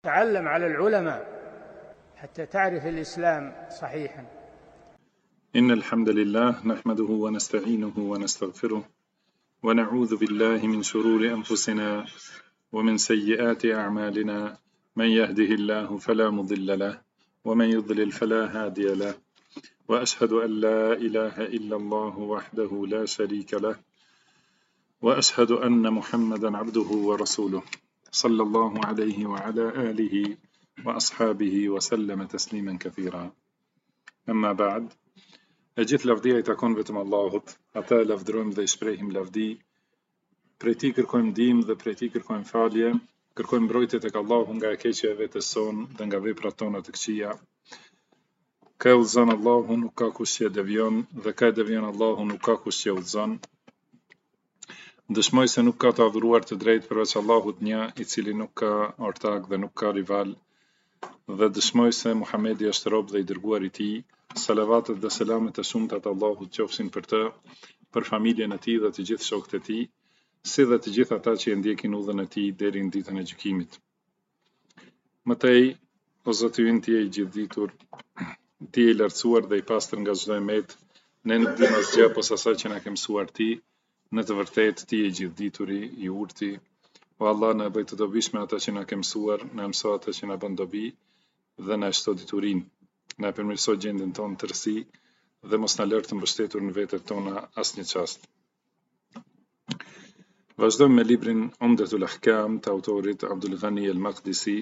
تعلم على العلماء حتى تعرف الإسلام صحيحا. إن الحمد لله نحمده ونستعينه ونستغفره ونعوذ بالله من شرور أنفسنا ومن سيئات أعمالنا، من يهده الله فلا مضل له ومن يضلل فلا هادي له، وأشهد أن لا إله إلا الله وحده لا شريك له، وأشهد أن محمدا عبده ورسوله صلى الله عليه وعلى آله وأصحابه وسلم تسليما كثيرا. أما بعد، أجيت لفظي تكون بتم الله حتى لفظرهم ذا إشبريهم لفظي بريتيكر كوم ديم ذا بريتيكر كوم فالية كركوم برويتك الله هنگا كيشة ذات السون دنگا ذي براتونا تكشيا كاوزان الله نكاكوشيا دفيون ذا كادفيون الله نكاكوشيا وزان dëshmoj se nuk ka të adhuruar të drejtë përveç Allahut një, I cili nuk ka ortak dhe nuk ka rival, dhe dëshmoj se Muhamedi është rob dhe I dërguar I tij. Salavatet dhe selamet e shumta të Allahut qofshin për të, për familjen e tij dhe të gjithë shokët e tij, si dhe të gjithë ata që e ndjekin udhën e tij deri në ditën e gjykimit. Mëtej, o Zoti ynë, Ti je I gjithditur, Ti je I lartësuar dhe I pastër nga çdo emet, ne nuk dimë asgjë posa asaj që na ke mësuar Ti. Në të vërtetë Ti je I gjithdituri, I urti, o Allah na bëj të dobishme ata që na ke mësuar, na mëso ata që na bën dobi dhe na shto diturinë, na përmirëso gjendjen tonë tërësi dhe mos na lër të mbështetur në vetët tona asnjë çast. Vazhdojmë me librin Umdatul Ahkam të autorit Abdul Ghani al-Maqdisi.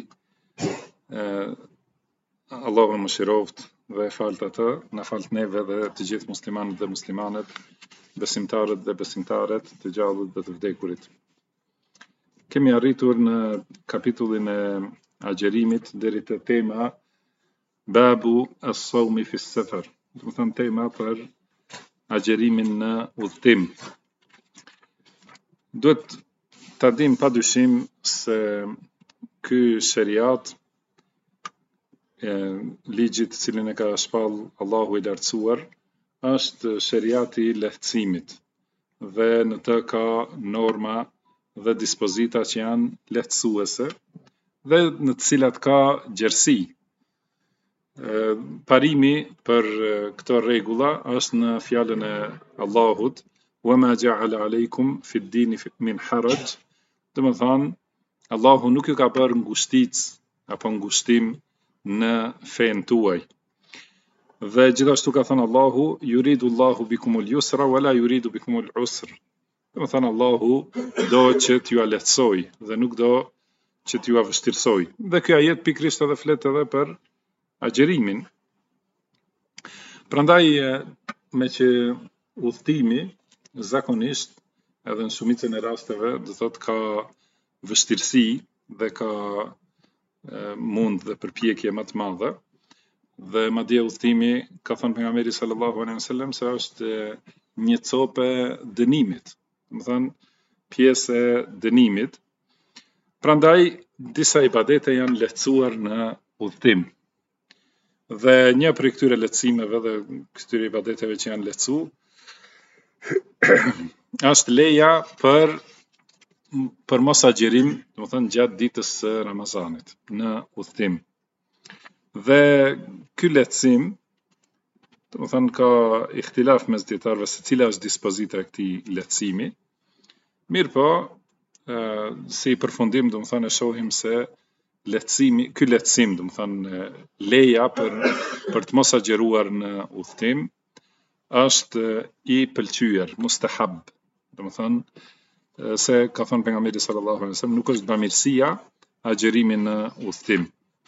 Allahu mëshiroft dhe e falt atë, na falt neve dhe të gjithë muslimanët dhe muslimanet, besimtarët dhe besimtaret, të gjallët dhe të vdekurit. Kemi arritur në kapitullin e agjerimit deri te tema Babu as-sawmi fi s-safar, do të thënë tema për agjerimin në udhtim. Duhet ta dim padyshim se ky shariat, ligji të cilin e ka shpall Allahu I lartësuar, është shariati I lehtësimit dhe në të ka norma dhe dispozita që janë lehtësuese dhe në të cilat ka gjerësi. Parimi për këto rregulla është në fjalën e Allahut وَمَا جَعَلَ عَلَيْكُمْ فِي الدِّينِ مِنْ حَرَجٍ, do të thonë Allahu nuk ju ka bërë ngushticë apo ngushtim në fen tuaj. Dhe gjithashtu ka thënë Allahu, yuridu Allahu bikumul yusra wala yuridu bikumul usr. Do të thënë Allahu do që t'ju lehtësoj dhe nuk do që t'ju vështirësoj. Dhe ky ajet pikërisht edhe flet edhe për agjerimin. Prandaj me që udhtimi zakonisht edhe në shumicën e rasteve do thotë ka vështirësi dhe ka mund dhe përpjekje më të madhe. Dhe madje udhtimi, ka thënë pejgamberi sallallahu alaihi wasallam, se është një copë dënimit, do të thënë pjesë e dënimit. Prandaj disa ibadete janë lehtësuar në udhtim. Dhe një prej këtyre lehtësimeve dhe këtyre ibadeteve që janë lehtësu është leja për mos agjerim, do të thënë gjatë ditës së Ramazanit në udhtim. Dhe ky lehtësim, do të thënë ka ihtilaf mes dietarëve se cila është dispozita e këtij lehtësimi. Mirë po, si përfundim, do të thënë e shohim se lehtësimi, ky lehtësim, do të thënë leja për të mos agjeruar në udhtim, është I pëlqyer, mustahab, do të thënë se ka thënë pejgamberi sallallahu alaihi wasallam, nuk është bamirësia agjerimi në udhtim.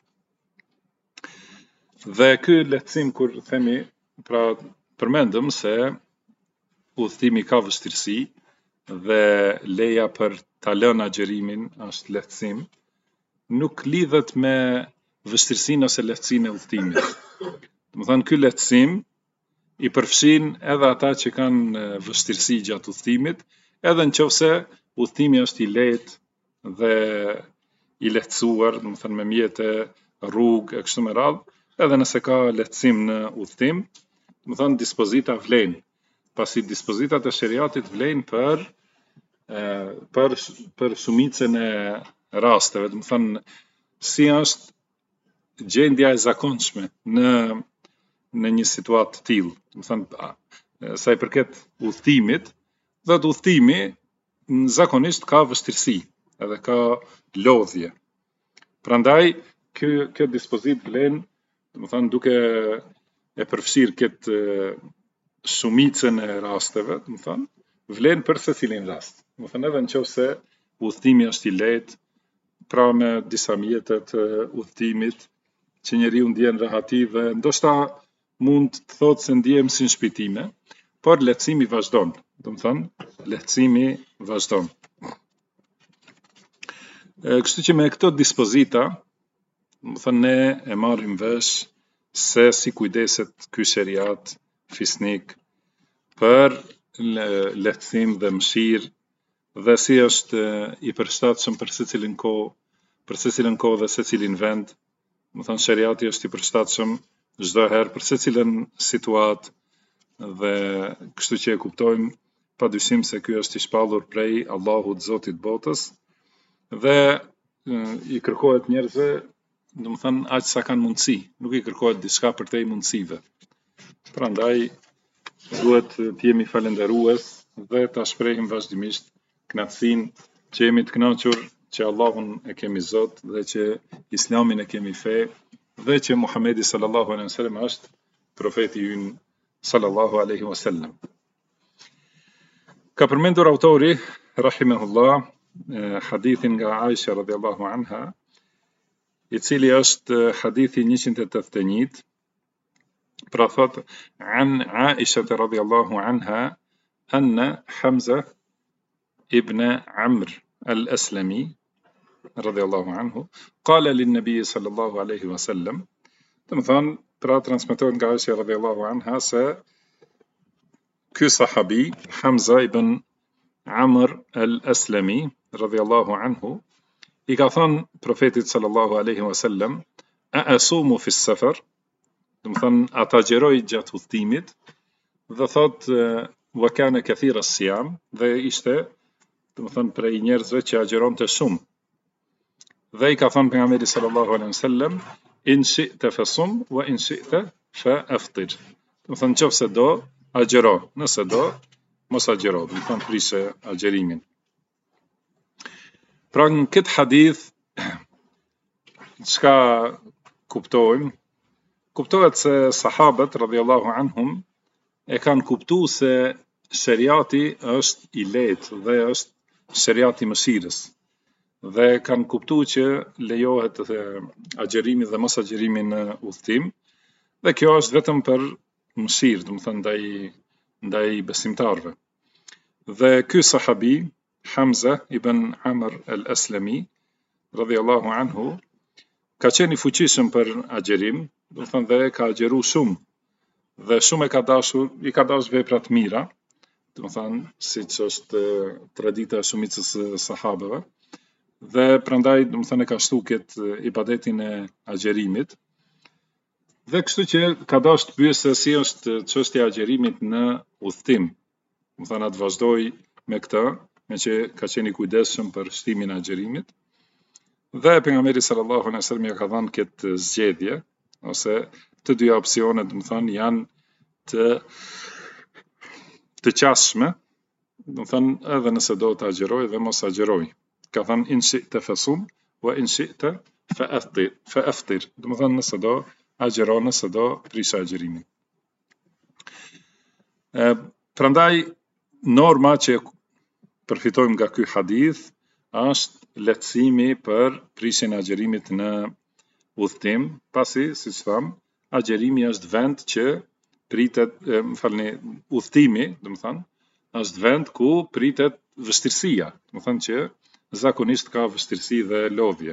Dhe ky lehtësim, kur themi, pra përmendëm se udhtimi ka vështirësi dhe leja për ta lënë agjerimin është lehtësim, nuk lidhet me vështirësinë ose lehtësinë e udhtimit. Do të thënë ky lehtësim I përfshin edhe ata që kanë vështirësi gjatë udhtimit, edhe nëse udhtimi është I lehtë dhe I lehtësuar, do të thënë me mjete, rrugë e kështu me radhë. Edhe nëse ka lehtësim në udhtim, do të thënë dispozita vlen, pasi dispozitat e shariatit vlen për shumicën e rasteve, do të thënë si është gjendja e zakonshme në një situatë të tillë. Do të thënë, sa i përket udhëtimit, dhe udhëtimi zakonisht ka vështirësi, edhe ka lodhje. Prandaj, kjo dispozit vlen, do të thënë, duke e përfshirë këtë shumicën e rasteve, do të thënë, vlen për secilin rast. Do të thënë, edhe nëse udhëtimi është i lehtë, pra me disa mjete të udhëtimit, që njeriu ndjen rahati dhe ndoshta mund të thotë se ndjem si në shpitime, por lehtësimi vazhdon. Do të thënë, lehtësimi vazhdon. Kështu që me këto dispozita, do të thënë, ne e marrim vesh se si kujdeset ky sheriat fisnik për lehtësim dhe mëshirë, dhe si është i përshtatshëm për secilin kohë dhe secilin vend. Do të thënë, sheriati është i përshtatshëm çdo herë për secilën situatë, dhe kështu që e kuptojmë padyshim se ky është i shpallur prej Allahut Zotit botës, dhe i kërkohet njerëzve, do të thënë, aq sa kanë mundësi, nuk i kërkohet diçka përtej mundësive. Prandaj duhet të jemi falënderues dhe ta shprehim vazhdimisht kënaqësinë që jemi të kënaqur që Allahun e kemi Zot dhe që Islamin e kemi fe dhe që Muhamedi sallallahu alaihi wasallam është profeti ynë sallallahu alaihi wasallam. Ka përmendur autori rahimahullah hadithin nga Aisha radhiyallahu anha, i cili është hadithi 181. Pra thot, an Aisha radhiyallahu anha anna Hamza ibn Amr al-Aslami radhiyallahu anhu qala lin-nabi sallallahu alaihi wasallam. Do të thonë, pra transmetohet nga Aisha radhiyallahu anha se ky sahabi Hamza ibn Amr al-Aslami radhiyallahu anhu i ka thënë profetit sallallahu alaihi wasallam, a asumu fi safar, do të thënë, ata agjeroj gjatë udhëtimit, dhe thot wa kana kathira as-siyam, dhe ishte, do të thënë, prej njerëzve që agjeronte shumë. Dhe i ka thënë pejgamberi sallallahu alaihi wasallam, in shi'ta fasum wa in shi'ta fa aftir. Do të thënë, nëse do agjero, nëse do mos agjero, do të thënë, prishe agjerimin. Pra në këtë hadith, çka kuptojmë? Kuptohet se sahabët radhiyallahu anhum e kanë kuptuar se sheriati është i lehtë dhe është sheriati i mëshirës, dhe kanë kuptuar që lejohet agjerimi dhe mos agjerimi në udhëtim, dhe kjo është vetëm për mëshirë, do të thënë, ndaj besimtarëve. Dhe ky sahabi Hamza ibn Amr al-Aslami radhiyallahu anhu ka qenë i fuqishëm për agjerim, do të thënë, dhe ka agjeru shumë, dhe shumë i ka dashur vepra të mira, do të thënë, siç është tradita e shumicës sahabeve, dhe prandaj, do të thënë, ka shtu këtë ibadetin e agjerimit, dhe kështu që ka dashur të pyesë se si është çështja e agjerimit në udhëtim. Do të thënë, atë vazhdoi me këtë, me që ka qenë i kujdesshëm për shtimin e agjerimit, dhe pejgamberi sallallahu alaihi wasallam ja ka dhënë këtë zgjedhje, ose të dy opsionet, do të thënë, janë të qasshme, do të thënë, edhe nëse do të agjeroj dhe mos agjeroj. Ka thënë in shi'ta fasum wa in shi'ta fa aftir. Do të thënë, nëse do agjero, nëse do prish agjerimin. Prandaj norma që përfitojmë nga ky hadith është lehtësimi për prishjen e agjerimit në udhëtim, pasi, siç tham, agjerimi është vend që pritet, udhëtimi, do të thënë, është vend ku pritet vështirësia, do të thënë që zakonisht ka vështirësi dhe lodhje.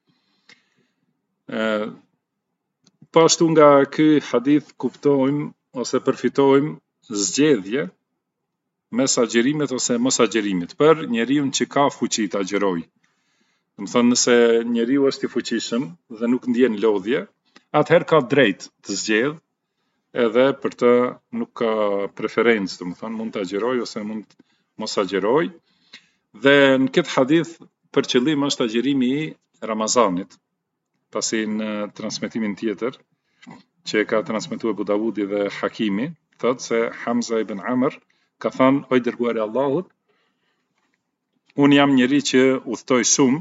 Po ashtu nga ky hadith kuptojmë ose përfitojmë zgjedhje mes agjerimit ose mos agjerimit për njeriu që ka fuqi të agjerojë. Do të thënë, nëse njeriu është i fuqishëm dhe nuk ndjen lodhje, atëherë ka drejt të zgjedh, edhe për të nuk ka preferencë, do të thënë, mund të agjeroj ose mund mos agjeroj. Dhe në këtë hadith për qëllim është agjerimi i Ramazanit. pasi në transmetimin tjetër që ka transmetuar Abu Davudi dhe Hakimi, thot se Hamza ibn Amr ka thënë: o i dërguari i Allahut, unë jam njeri që udhtoj shumë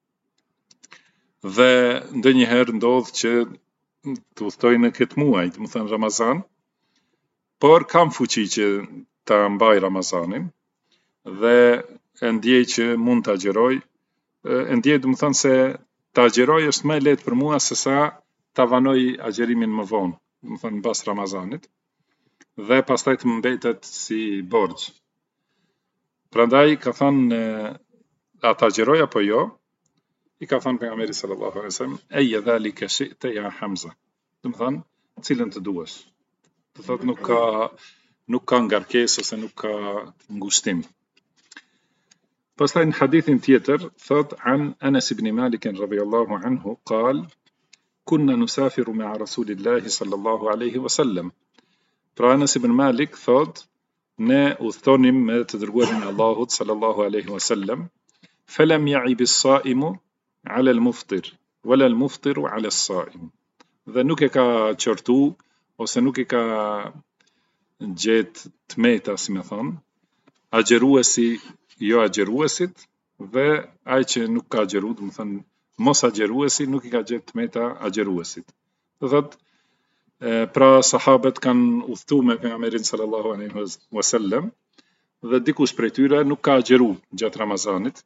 dhe ndonjëherë ndodh që të udhtoj në këtë muaj, do të thënë Ramazan, por kam fuqi që ta mbaj Ramazanin dhe e ndjej që mund të agjeroj, e ndjej do të thënë se të agjeroj është më lehtë për mua se sa ta vanoj agjerimin më vonë, do të thënë pas Ramazanit, dhe pastaj të më mbetet si borxh. Prandaj ka thënë a ta agjeroj apo jo? I ka thënë pejgamberi sallallahu alaihi wasallam: eje dhalika shi'ta ya Hamza. Do të thënë, cilën të duash. Do thotë nuk ka ngarkesë ose nuk ka ngushtim. Pastaj në hadithin tjetër thot an Anas ibn Malik radhiyallahu anhu qal kunna nusafiru ma'a Rasulillahi sallallahu alaihi wasallam. Pra Anas ibn Malik thot ne udhtonim me të dërguarin e Allahut sallallahu alaihi wasallam, falam ya'ib as-sa'imu 'ala al-muftir wala al-muftiru 'ala as-sa'im. Dhe nuk e ka qortu ose nuk e ka gjetë tmeta, si me thonë, agjeruesi jo agjeruesit, dhe ai që nuk ka agjeru, do të thënë mos agjeruesi nuk i ka gjetë tmeta agjeruesit. Do thotë, pra sahabët kanë udhtu me pejgamberin sallallahu alaihi wasallam dhe dikush prej tyre nuk ka agjeru gjatë Ramazanit,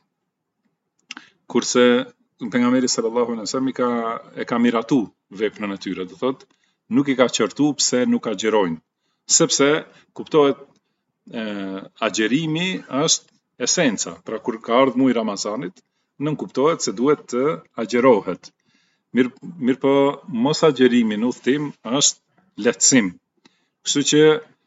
kurse pejgamberi sallallahu alaihi wasallam e ka miratu veprën e tyre, do thotë nuk i ka qortu pse nuk agjerojnë, sepse kuptohet agjerimi është esenca, pra kur ka ardhur muaji Ramazanit, nën kuptohet se duhet të agjerohet. Mirë po mos agjerimi në udhtim është lehtësim. Kështu që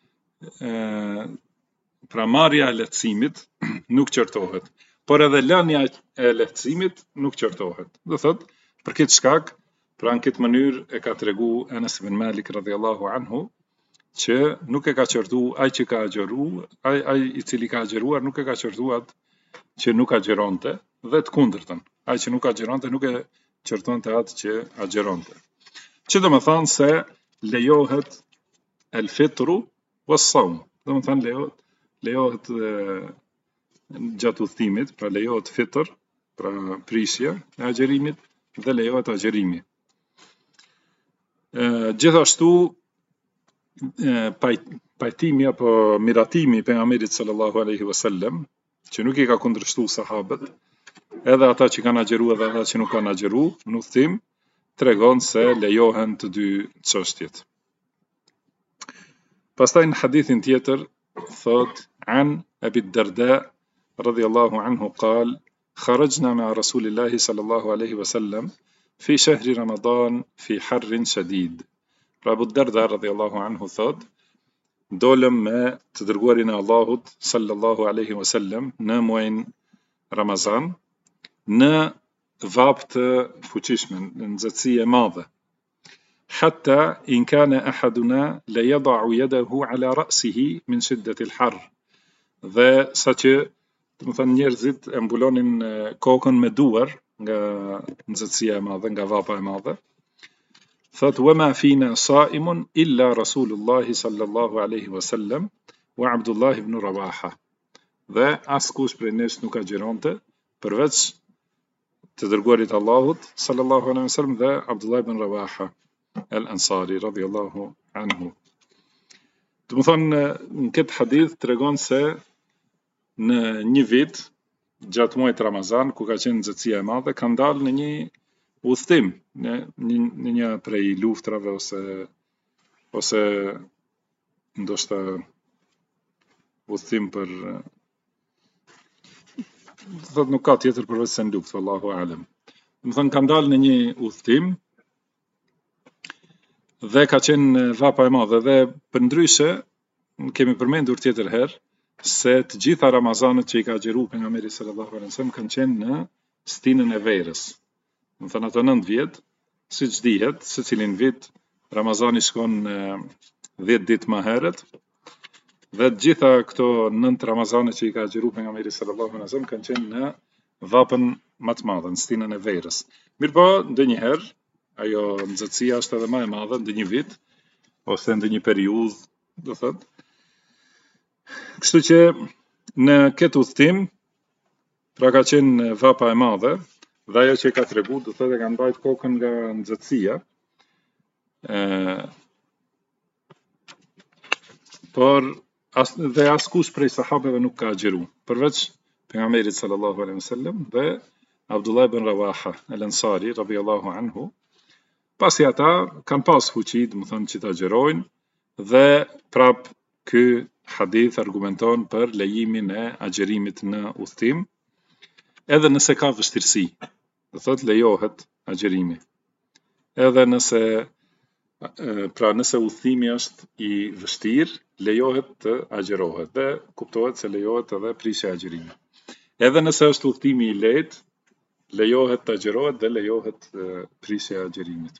pra marrja e lehtësimit nuk qortohet, por edhe lënia e lehtësimit nuk qortohet. Do thotë, për këtë shkak, pra në këtë mënyrë e ka tregu Anas ibn Malik radhiyallahu anhu që nuk e ka qortu ai që ka agjeru, ai i cili ka agjeruar nuk e ka qortu atë që nuk agjeronte, dhe të kundërtën. Ai që nuk agjeronte nuk e qortonte atë që agjeronte. Që do të thonë se lejohet el-fitru was-sawm. Do të thonë lejohet gjatë udhtimit, pra lejohet fitr, pra prishja e agjerimit, dhe lejohet agjerimi. Gjithashtu pajtimi apo miratimi pejgamberit sallallahu alaihi wasallam, që nuk i ka kundërshtu sahabët, edhe ata që kanë agjeru edhe ata që nuk kanë agjeru në udhtim, tregon se lejohen të dy çështjet. Pastaj në hadithin tjetër thot an Abi Darda radhiyallahu anhu qal kharajna ma'a Rasulillahi sallallahu alaihi wasallam fi shahri Ramadan fi harrin shadid. Pra Abu Darda radhiyallahu anhu thot dolëm me të dërguarin e Allahut sallallahu alaihi wasallam në muajin Ramazan në vap të fuqishme, në nxehtësi e madhe. Hatta in kana ahaduna la yad'u yadahu ala ra'sihi min shiddati al-har. Dhe saqë, do të thënë, njerëzit e mbulonin kokën me duar nga nxehtësia e madhe, nga vapa e madhe. Thot wama fina sa'imun illa Rasulullahi sallallahu alaihi wasallam wa Abdullah ibn Rawaha. Dhe askush prej nesh nuk agjeronte përveç të dërguarit Allahut sallallahu alaihi wasallam dhe Abdullah ibn Rawaha al-Ansari radhiyallahu anhu. Do të thonë, në këtë hadith tregon se në një vit gjatë muajit Ramazan, ku ka qenë nxehtësia e madhe, ka dalë në një udhtim, në një prej luftrave ose ndoshta udhtim për thot nuk ka tjetër përveç se në luftë, wallahu alem. Do thënë ka dalë në një udhtim dhe ka qenë vapa e madhe, dhe përndryshe kemi përmendur tjetër herë se të gjitha Ramazanët që i ka agjeru pejgamberi sallallahu alaihi wasallam kanë qenë në stinën e verës. Do thënë ato 9 vjet, siç dihet, secilin vit Ramazani shkon 10 ditë më herët, dhe të gjitha këto 9 Ramazane që i ka agjeru pejgamberi sallallahu alaihi wasallam kanë qenë në vapën më të madhe, në stinën e verës. Mirë po, ndonjëherë ajo nxehtësia është edhe më e madhe ndonjë vit ose ndonjë periudhë, do thotë. Kështu që në këtë udhtim, pra ka qenë vapa e madhe, dhe ajo që ka tregu, do thotë e ka mbajt kokën nga nxehtësia, por dhe askush prej sahabeve nuk ka agjëru, përveç pejgamberit sallallahu alaihi wasallam dhe Abdullah ibn Rawaha al-Ansari radhiyallahu anhu. Pasi ata kanë pas fuqi, do të thonë që ta agjërojnë, dhe prap ky hadith argumenton për lejimin e agjërimit në udhtim, edhe nëse ka vështirësi, do thotë lejohet agjërimi. Edhe nëse nëse udhimi është i vështirë, lejohet të agjërohet dhe kuptohet se lejohet edhe prisja e agjërimit. Edhe nëse është udhimi i lehtë, lejohet të agjërohet dhe lejohet prisja e agjërimit.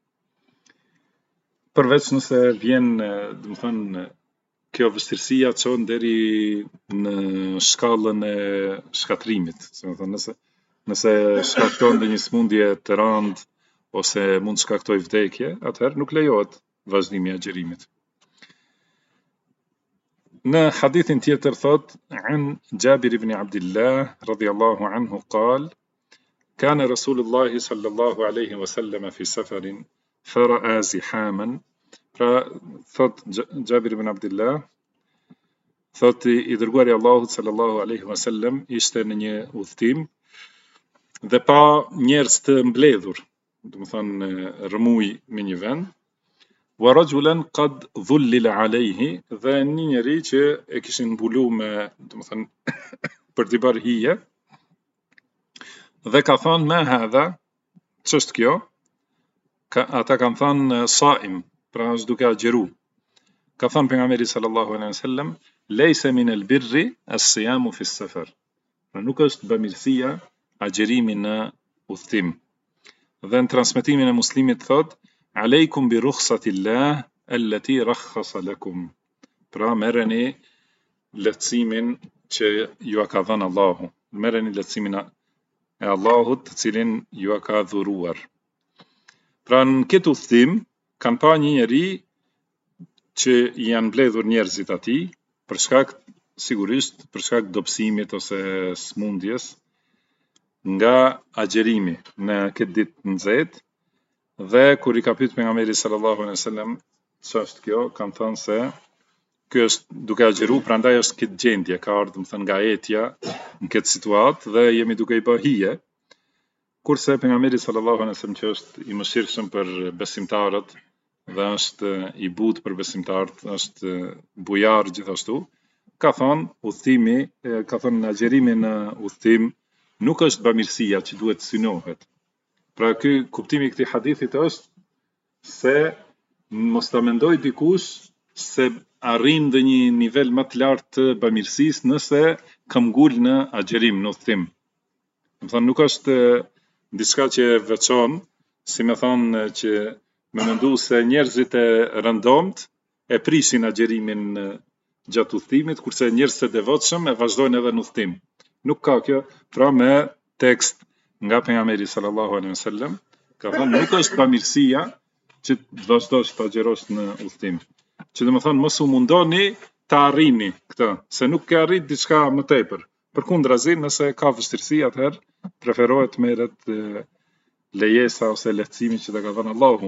Përveç nëse vjen, do të thonë, kjo vështirësia çon deri në shkallën e shkatrimit, do të thonë nëse shkakton ndonjë smundje të rëndë ose mund të shkaktoj vdekje, atëherë nuk lejohet vazhdimi i agjërimit. Në hadithin tjetër thot, an Jabir ibn Abdullah radhiyallahu anhu qal, kana Rasulullah sallallahu alaihi wasallam fi safarin fara'a zihaman. Pra thot Jabir ibn Abdullah, thot i dërguari i Allahut sallallahu alaihi wasallam ishte në një udhtim dhe pa njerëz të mbledhur, do të thonë rëmuj me një vend, wa rajulan qad dhullila alayhi, dhe një njeri që e kishin mbulu me, do të thonë për t'i bërë hije, dhe ka thonë ma hadha, ç'është kjo? Ata kanë thënë saim, pra është duke agjëru. Ka thënë pejgamberi sallallahu alaihi wasallam, laysa min al-birri as-siyamu fi as-safar. Pra nuk është bamirësia agjërimi në udhtim. Dhe në transmetimin e Muslimit thot, aleikum bi rukhsatillah allati rakhasa lakum. Pra merreni lehtësimin që ju ka dhënë Allahu. Merreni lehtësimin e Allahut, të cilin ju ka dhuruar. Pra në këtë udhtim kanë pa një njeri që janë mbledhur njerëzit atij për shkak, sigurisht për shkak dobësimit ose smundjes, nga agjërimi në këtë ditë të nxehtë, dhe kur i ka pyet pejgamberi sallallahu alaihi wasallam ç'është kjo, kanë thënë se ky është duke agjëru, prandaj është këtë gjendje, ka ardhur do të thënë nga etja në këtë situatë dhe jemi duke i bërë hije. Kurse pejgamberi sallallahu alaihi wasallam që është i mëshirshëm për besimtarët dhe është i butë për besimtarët, është bujar gjithashtu, ka thonë udhëtimi, ka thonë agjërimi në udhëtim nuk është bamirësia që duhet synohet. Pra ky kuptimi i këtij hadithit është se mos ta mendoj dikush se arrin ndonjë nivel më të lartë të bamirësisë nëse ka ngul në agjërim, në udhëtim. Do të thonë nuk është diçka që veçon, si me thonë që me mendu se njerëzit e rëndomt e prishin agjërimin gjatë udhëtimit, kurse njerëzit e devotshëm e vazhdojnë edhe në udhëtim. Nuk ka kjo, pra me tekst nga pejgamberi sallallahu alaihi wasallam, ka thënë nuk është bamirësia që të vazhdosh të agjërosh në udhëtim. Që do të thonë mos u mundoni ta arrini këtë, se nuk ke arrit diçka më tepër. Përkundrazi, nëse ka vështirësi, atëherë preferohet merret lejesa ose lehtësimi që të ka dhënë Allahu.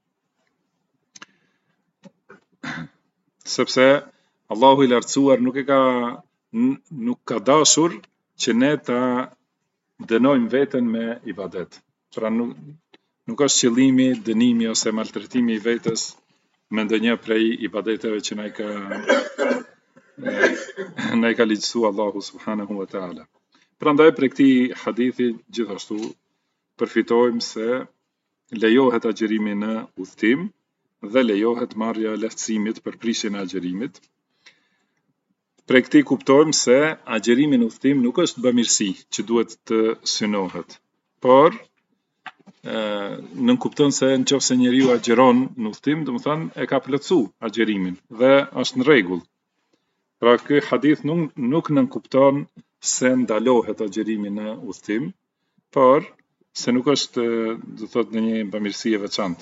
Sepse Allahu i lartësuar nuk ka dashur që ne ta dënojmë veten me ibadet. Pra nuk është qëllimi dënimi ose maltretimi i vetes me ndonjë prej ibadeteve që na i ka lehtësuar Allahu subhanahu wa taala. Prandaj për këtij hadithi gjithashtu përfitojmë se lejohet agjërimi në udhtim dhe lejohet marrja e lehtësimit për prisjen e agjërimit. Prej këtij kuptojmë se agjërimi në udhtim nuk është bamirësi që duhet të synohet, por nënkupton se nëse njeriu agjëron në udhtim, do të thonë e ka plotsu agjërimin dhe është në rregull. Pra ky hadith nuk nënkupton se ndalohet agjërimi në udhtim, por se nuk është, do thot, në një bamirësi e veçantë.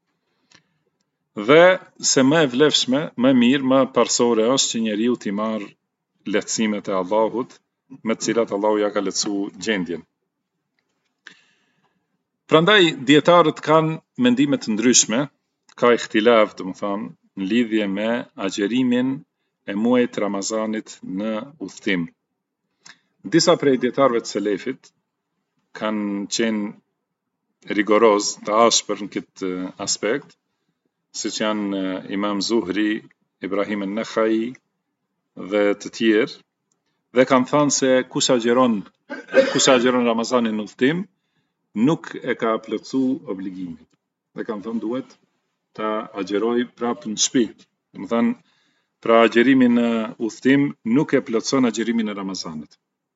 Dhe se më e vlefshme, më mirë, më parsore është që njeriu t'i marrë lehtësimet e Allahut, me të cilat Allahu ja ka lehtësu gjendjen. Prandaj dietarët kanë mendime të ndryshme, ka ihtilaf, domethënë, në lidhje me agjerimin e muajit Ramazanit në udhtim. Disa prej dietarëve të selefit kanë qenë rigoroz, të ashpër në këtë aspekt, siç janë Imam Zuhri, Ibrahim an-Nakhai dhe të tjerë, dhe kanë thënë se kush agjeron Ramazanin në udhtim, nuk e ka plotsu obligimin. Dhe kanë thënë duhet ta agjeroj prapë në shtëpi. Domethënë, pra agjerimin në udhtim nuk e plotson agjerimin e Ramazanit.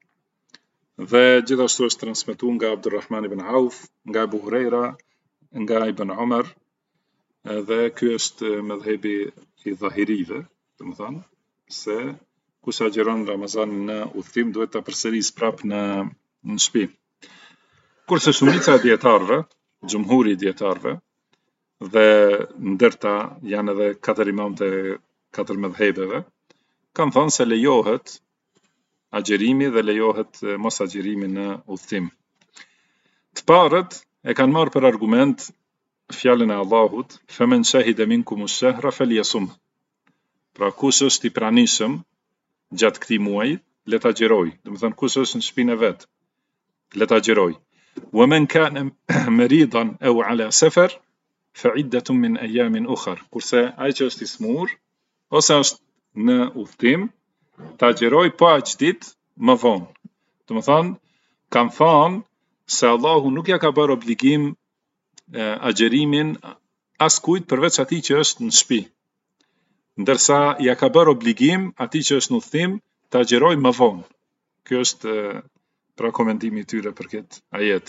Dhe gjithashtu është transmetuar nga Abdulrahman ibn Auf, nga Abu Huraira, nga Ibn Umar, dhe ky është mëdhhebi i dhahirive, domethënë se kush agjeron Ramazanin në udhtim duhet ta përsërisë prapë në shtëpi. Kurse shumica e dietarëve, xhumhuri i dietarëve, dhe ndërta janë edhe 4 imam të 4 mëdhhebeve, kanë thënë se lejohet agjerimi dhe lejohet mos agjerimi në udhtim. Të parët e kanë marrë për argument fjalën e Allahut, "Faman shahida minkum ash-shahra falyasum." Pra kush është i pranishëm gjatë këtij muaji, le ta agjeroj. Domethënë kush është në shtëpinë e vet, le ta agjeroj. Wa man kana maridan aw ala safar fa iddatun min ayamin ukhar. Kurse ai që është i smur ose është në udhtim, ta agjeroj po aq ditë më vonë. Domethënë kanë thënë se Allahu nuk ja ka bërë obligim agjerimin askujt përveç atij që është në shtëpi. Ndërsa ja ka bërë obligim atij që është në udhtim ta agjeroj më vonë. Ky është pra komentimi i tyre për këtë ajet.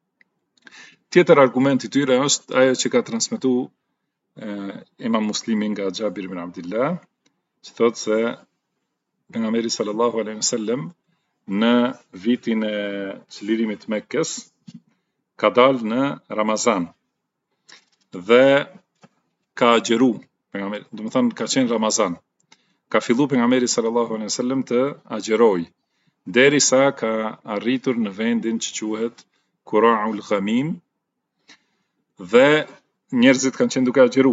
Tjetër argument i tyre është ajo që ka transmetuar Imam Muslimi nga Xhabir ibn Abdullah, që thotë se pejgamberi sallallahu alaihi wasallam në vitin e çlirimit të Mekkës ka dalë në Ramazan dhe ka agjeru pejgamberi, domethënë ka qenë Ramazan. Ka fillu pejgamberi sallallahu alaihi wasallam të agjeroj derisa ka arritur në vendin që quhet Qura'ul Ghamim dhe njerëzit kanë qenë duke agjeru.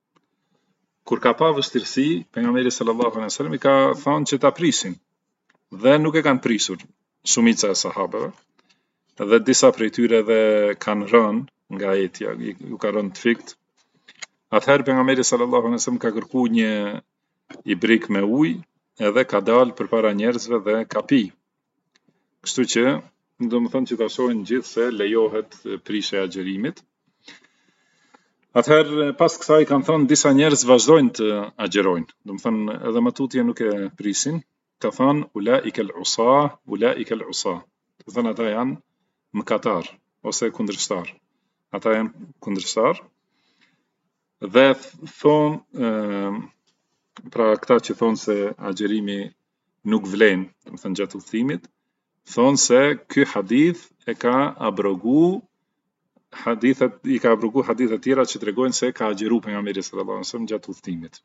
Kur ka pa vështirësi, pejgamberi sallallahu alaihi wasallam i ka thënë që ta prisin dhe nuk e kanë prisur shumica e sahabëve, dhe disa prej tyre dhe kanë rënë nga etja, ju ka rënë të fikt. Atëherë pejgamberi sallallahu alaihi wasallam ka kërkuar një ibrik me ujë edhe ka dalë përpara njerëzve dhe ka pi. Kështu që, domethënë që ta shohin gjithë se lejohet prishja e agjerimit. Atëherë pas kësaj kanë thënë disa njerëz vazhdojnë të agjerojnë. Domethënë edhe më tutje nuk e prisin. Ka thënë ulaika al-usa, ulaika al-usa. Domethënë ata janë mëkatar ose kundërshtar. Ata janë kundërshtar. Dhe thonë pra këta që thonë se agjerimi nuk vlen, domethënë gjatë udhtimit, thonë se ky hadith i ka abrogu hadithe tjera që tregojnë se ka agjeru pejgamberi sallallahu alaihi wasallam gjatë udhtimit.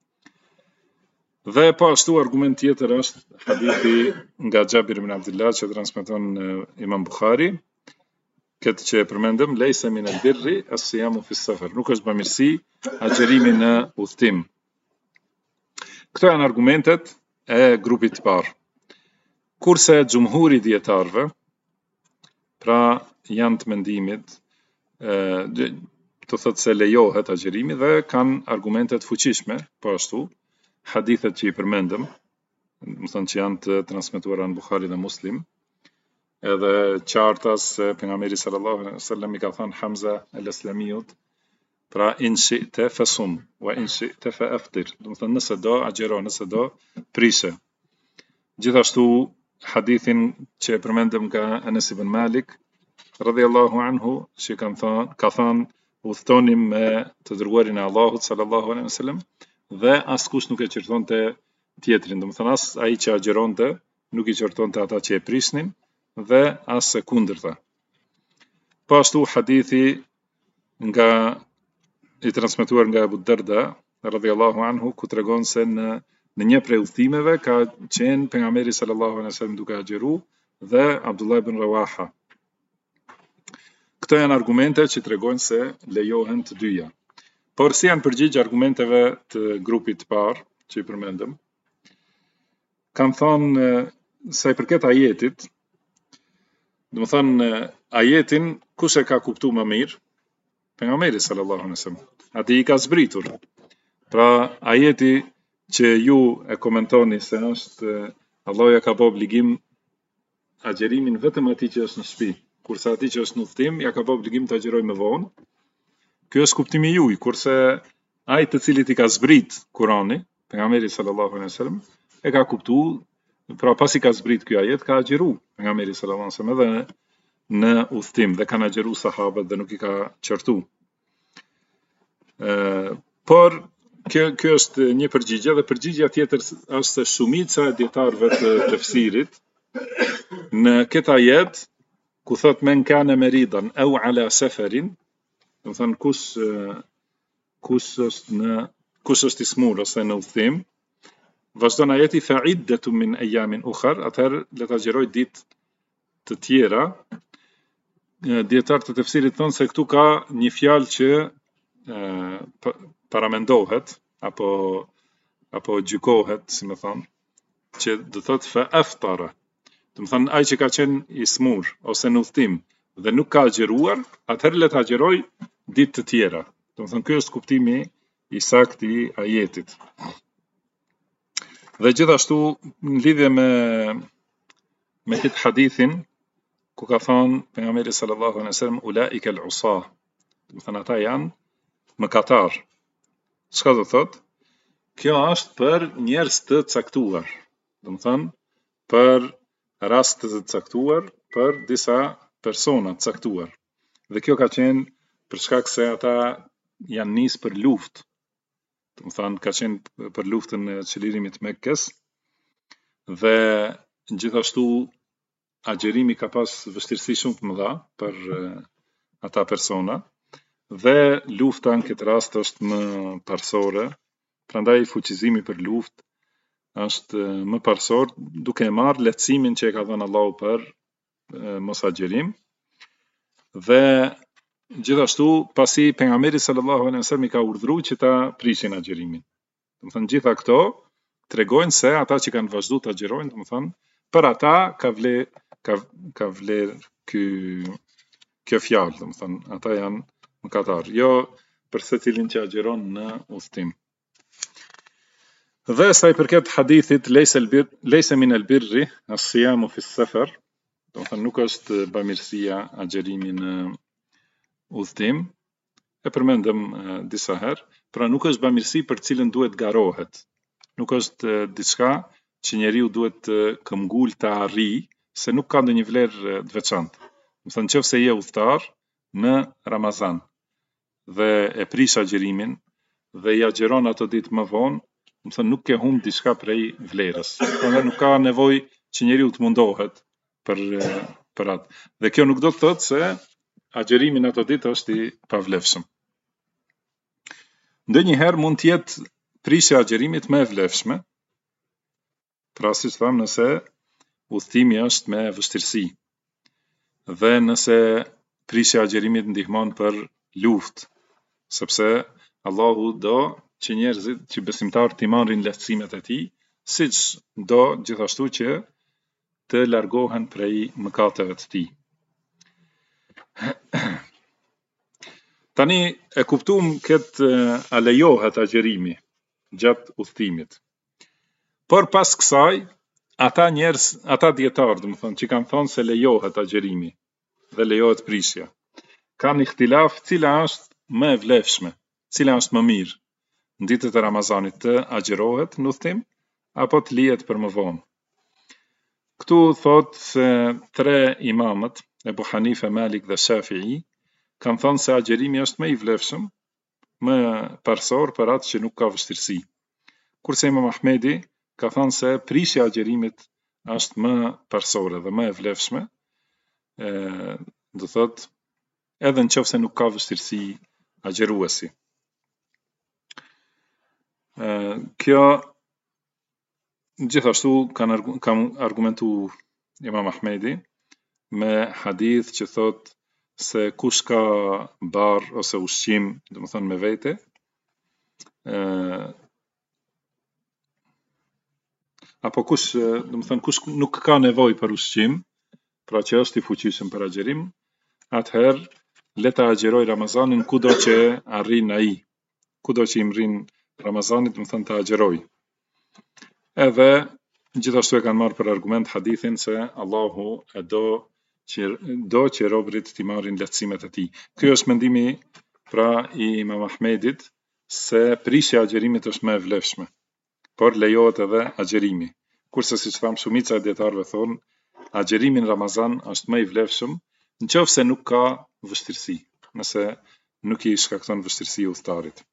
Dhe po ashtu argument tjetër është hadithi nga Xhabir ibn Abdullah që transmeton Imam Bukhari, këtë që përmendëm, lejse min al-birri as-siyamu fi as-safar. Nuk është bamirësi agjerimi në udhtim. Këto janë argumentet e grupit të parë. Kurse xhumhuri dietarëve, pra janë të mendimit, të thotë se lejohet agjerimi dhe kanë argumentet fuqishme, po ashtu, hadithet që i përmendëm, më thënë që janë të transmetuara në Bukhari dhe Muslim, edhe qartas se pejgamberi sallallahu alaihi wasallam i ka thënë Hamza al-Aslamiut, pra in shi'te fasum wa in shi'te fa aftir. Do të thënë nëse do agjero, nëse do prishe. Gjithashtu hadithin që e përmendëm nga Anas ibn Malik radhiyallahu anhu, që ka thënë udhtonim me të dërguarin e Allahut sallallahu alaihi wasallam dhe askush nuk e qortonte tjetrin. Do të thënë as ai që agjeronte nuk i qortonte ata që e prisnin dhe as së kundërta. Po ashtu hadithi nga i transmetuar nga Abu Darda radhiyallahu anhu, ku tregon se në një prej udhëtimeve ka qenë pejgamberi sallallahu alaihi wasallam duke agjeru dhe Abdullah ibn Rawaha. Këto janë argumente që tregojnë se lejohen të dyja. Por si janë përgjigje argumenteve të grupit të parë që i përmendëm, kanë thonë sa i përket ajetit, do të thonë ajetin kush e ka kuptuar më mirë? Pejgamberi sallallahu alaihi wasallam. Ati i ka zbritur. Pra ajeti që ju e komentoni se është Allah ja ka bë obligim agjerimin vetëm atij që është në shtëpi, kurse atij që është në udhtim ja ka bë obligim të agjerojë më vonë. Ky është kuptimi juaj, kurse ai të cilit i ka zbrit Kurani, pejgamberi sallallahu alaihi wasallam, e ka kuptuar, pra pasi ka zbrit ky ajet ka agjeru pejgamberi sallallahu alaihi wasallam edhe në udhtim dhe kanë agjeru sahabët dhe nuk i ka qortu. Por kjo është një përgjigje dhe përgjigjja tjetër është se shumica e dietarëve të tefsirit në këtë ajet ku thot men kana maridan au ala safarin, do të thënë kush është i smur ose në udhtim, vazhdon ajeti fa iddatun min ayamin ukhar, atëherë le ta agjeroj ditë të tjera. Dietarët e tefsirit thonë se këtu ka një fjalë që paramendohet apo gjykohet, si më thonë, që do thot fa aftara. Do të thonë ai që ka qenë i smur ose në udhtim dhe nuk ka agjeruar, atëherë le ta agjeroj ditë të tjera. Do të thonë ky është kuptimi i saktë i ajetit. Dhe gjithashtu në lidhje me këtë hadithin ku ka thonë pejgamberi sallallahu alaihi wasallam ulaika al-usa, do të thonë ata janë mëkatar. Çka do thotë? Kjo është për njerëz të caktuar. Do të thonë për raste të caktuar, për disa persona të caktuar. Dhe kjo ka qenë për shkak se ata janë nisë për luftë. Do të thonë ka qenë për luftën e çlirimit të Mekkës dhe gjithashtu agjerimi ka pas vështirësi shumë të mëdha për ata persona dhe lufta në këtë rast është më parsore, prandaj fuqizimi për luftë është më parsor duke marrë lehtësimin që e ka dhënë Allahu për mos agjerim. Dhe gjithashtu pasi pejgamberi sallallahu alaihi wasallam i ka urdhëruar që ta prishin agjerimin. Do të thënë gjitha këto tregojnë se ata që kanë vazhduar të agjerojnë, do të thënë për ata ka vler kjo fjalë, do të thënë ata janë mëkatar, jo për secilin që agjeron në udhtim. Dhe sa i përket hadithit leysa min al-birri as-siyamu fi as-safar, do të thënë nuk është bamirësia agjerimi në udhtim, e përmendëm disa herë, pra nuk është bamirësi për cilën duhet garohet. Nuk është diçka që njeriu duhet të këmbgul të arrijë, se nuk ka ndonjë vlerë të veçantë. Do të thënë nëse je udhtar në Ramazan dhe e prish agjerimin dhe i agjeron ato ditë më vonë, do të thënë nuk ke humb diçka prej vlerës. Prandaj nuk ka nevojë që njeriu të mundohet për atë. Dhe kjo nuk do të thotë se agjerimi në ato ditë është i pavlefshëm. Ndonjëherë mund të jetë prishja e agjerimit më e vlefshme, pra siç thamë nëse udhëtimi është me vështirësi dhe nëse prishja e agjerimit ndihmon për luftë, sepse Allahu do që njerëzit, që besimtarët të marrin lehtësimet e tij, siç do gjithashtu që të largohen prej mëkateve të tij. Tani e kuptuam këtë a lejohet agjerimi gjatë udhëtimit. Por pas kësaj, ata dietarë, do të thonë, që kanë thonë se lejohet agjerimi dhe lejohet prishja, kanë ihtilaf cila është më e vlefshme, cila është më mirë, në ditët e Ramazanit të agjerohet në udhëtim apo të lihet për më vonë. Këtu thotë se 3 imamët, Ebu Hanife, Malik dhe Shafi'i, kanë thonë se agjerimi është më i vlefshëm, më parsor për atë që nuk ka vështirësi. Kurse Imam Ahmedi ka thonë se prishja e agjerimit është më parsore dhe më e vlefshme, do thotë edhe në qoftë se nuk ka vështirësi agjeruesi. Kjo gjithashtu kam argumentu Imam Ahmedi me hadith që thot se kush ka bar ose ushqim, do të thonë me vete, apo kush, do të thonë kush nuk ka nevojë për ushqim, pra që është i fuqishëm për agjerim, atëherë le ta agjeroj Ramazanin kudo që arrin ai, kudo që i mrin Ramazanit, do të thonë ta agjeroj. Edhe gjithashtu e kanë marrë për argument hadithin se Allahu e do që robërit t'i marrin lehtësimet e tij. Ky është mendimi pra i Imam Ahmedit se prishja e agjerimit është më e vlefshme, por lejohet edhe agjerimi. Kurse siç tham, shumica e dietarëve thonë agjerimi në Ramazan është më i vlefshëm nëse nuk ka vështirësi, nëse nuk i shkakton vështirësi udhëtarit.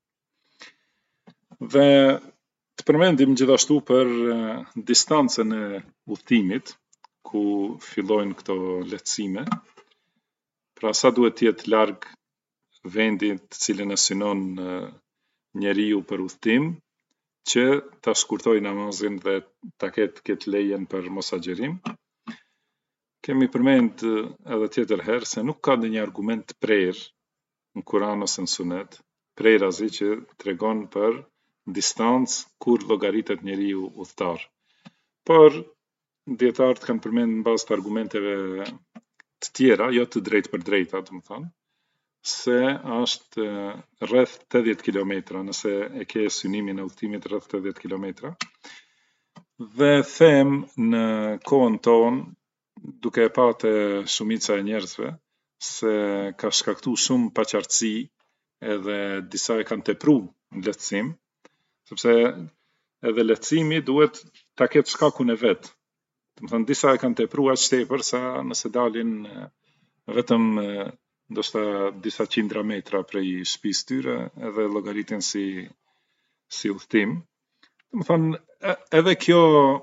Dhe të përmendim gjithashtu për distancën e udhëtimit ku fillojnë këto lehtësime. Pra sa duhet të jetë larg vendit të cilin e synon njeriu për udhëtim, që ta shkurtoj namazin dhe ta ketë lejen për mos agjerim. Kemi përmend edhe tjetër herë se nuk ka ndonjë argument të prerë në Kur'an ose në Sunet, prerazi që tregon për distancë kur llogaritet njeriu udhëtar. Por dietarët kanë përmendur në bazë të argumenteve të tjera, jo të drejtë për drejta, do të thonë, se është rreth 80 kilometra, nëse e ke synimin e udhëtimit rreth 80 kilometra. Dhe them në kohën tonë, duke e patë shumica e njerëzve, se ka shkaktu shumë paqartësi edhe disa e kanë tepruar në lehtësim, sepse edhe lehtësimi duhet ta ketë shkakun e vet. Do të thonë disa e kanë tepruar aq tepër sa nëse dalin vetëm ndoshta disa qindra metra prej shtëpisë tyre edhe llogaritin si udhëtim. Do të thonë edhe kjo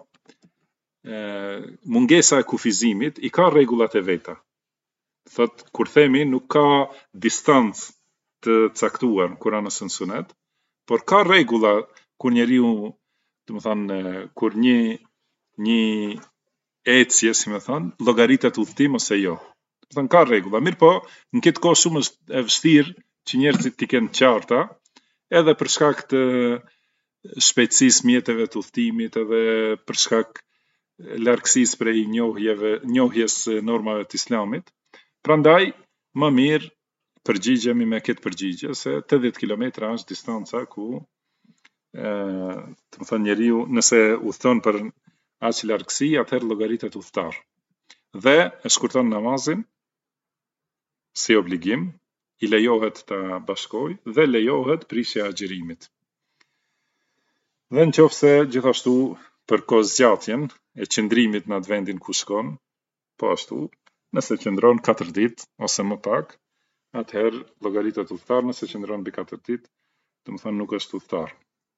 mungesa e kufizimit i ka rregullat e veta. Thot kur themi nuk ka distancë të caktuar në Kur'an ose në Sunet, por ka rregulla kur njeriu, do të thonë kur një ecje, si më thon, llogaritet udhëtim ose jo. Do të thonë ka rregulla, mirë po, në këtë kohë shumë është e vështirë që njerëzit t'i kenë qarta, edhe për shkak të shpejtësisë mjeteve të udhëtimit, edhe për shkak largësisë prej njohjes normave të Islamit. Prandaj, më mirë përgjigjemi me këtë përgjigje se 80 kilometra është distanca ku të më thënë njeriu nëse udhëton për aq largësi, atëherë llogaritet udhëtar. Dhe e shkurton namazin si obligim, i lejohet ta bashkoj dhe lejohet prishja e agjerimit. Dhe nëse gjithashtu për kozgjatjen e qëndrimit në atë vendin ku shkon, po ashtu, nëse qëndron 4 ditë ose më pak, atëherë llogaritet udhëtar, nëse qëndron mbi 4 ditë, do të thonë nuk është udhëtar.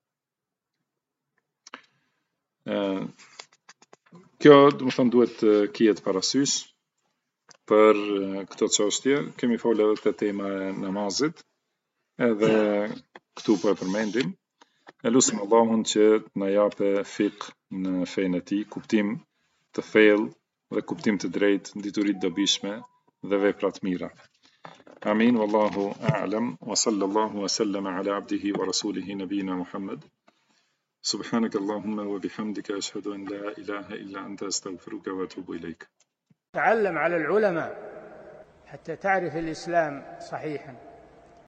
Kjo do të thonë duhet kihet parasysh për këto çështje. Kemi folur edhe te tema e namazit, edhe këtu po e përmendim. E lutim Allahun që na japë fik në fenë e tij, kuptim të thellë dhe kuptim të drejtë, dituri të dobishme dhe vepra të mira. Amin, wallahu a'lam, wa sallallahu wa sallama ala abdihi wa rasulihi nabiyina Muhammad. سبحانك اللهم وبحمدك أشهد أن لا إله إلا أنت أستغفرك وأتوب إليك. تعلم على العلماء حتى تعرف الإسلام صحيحا.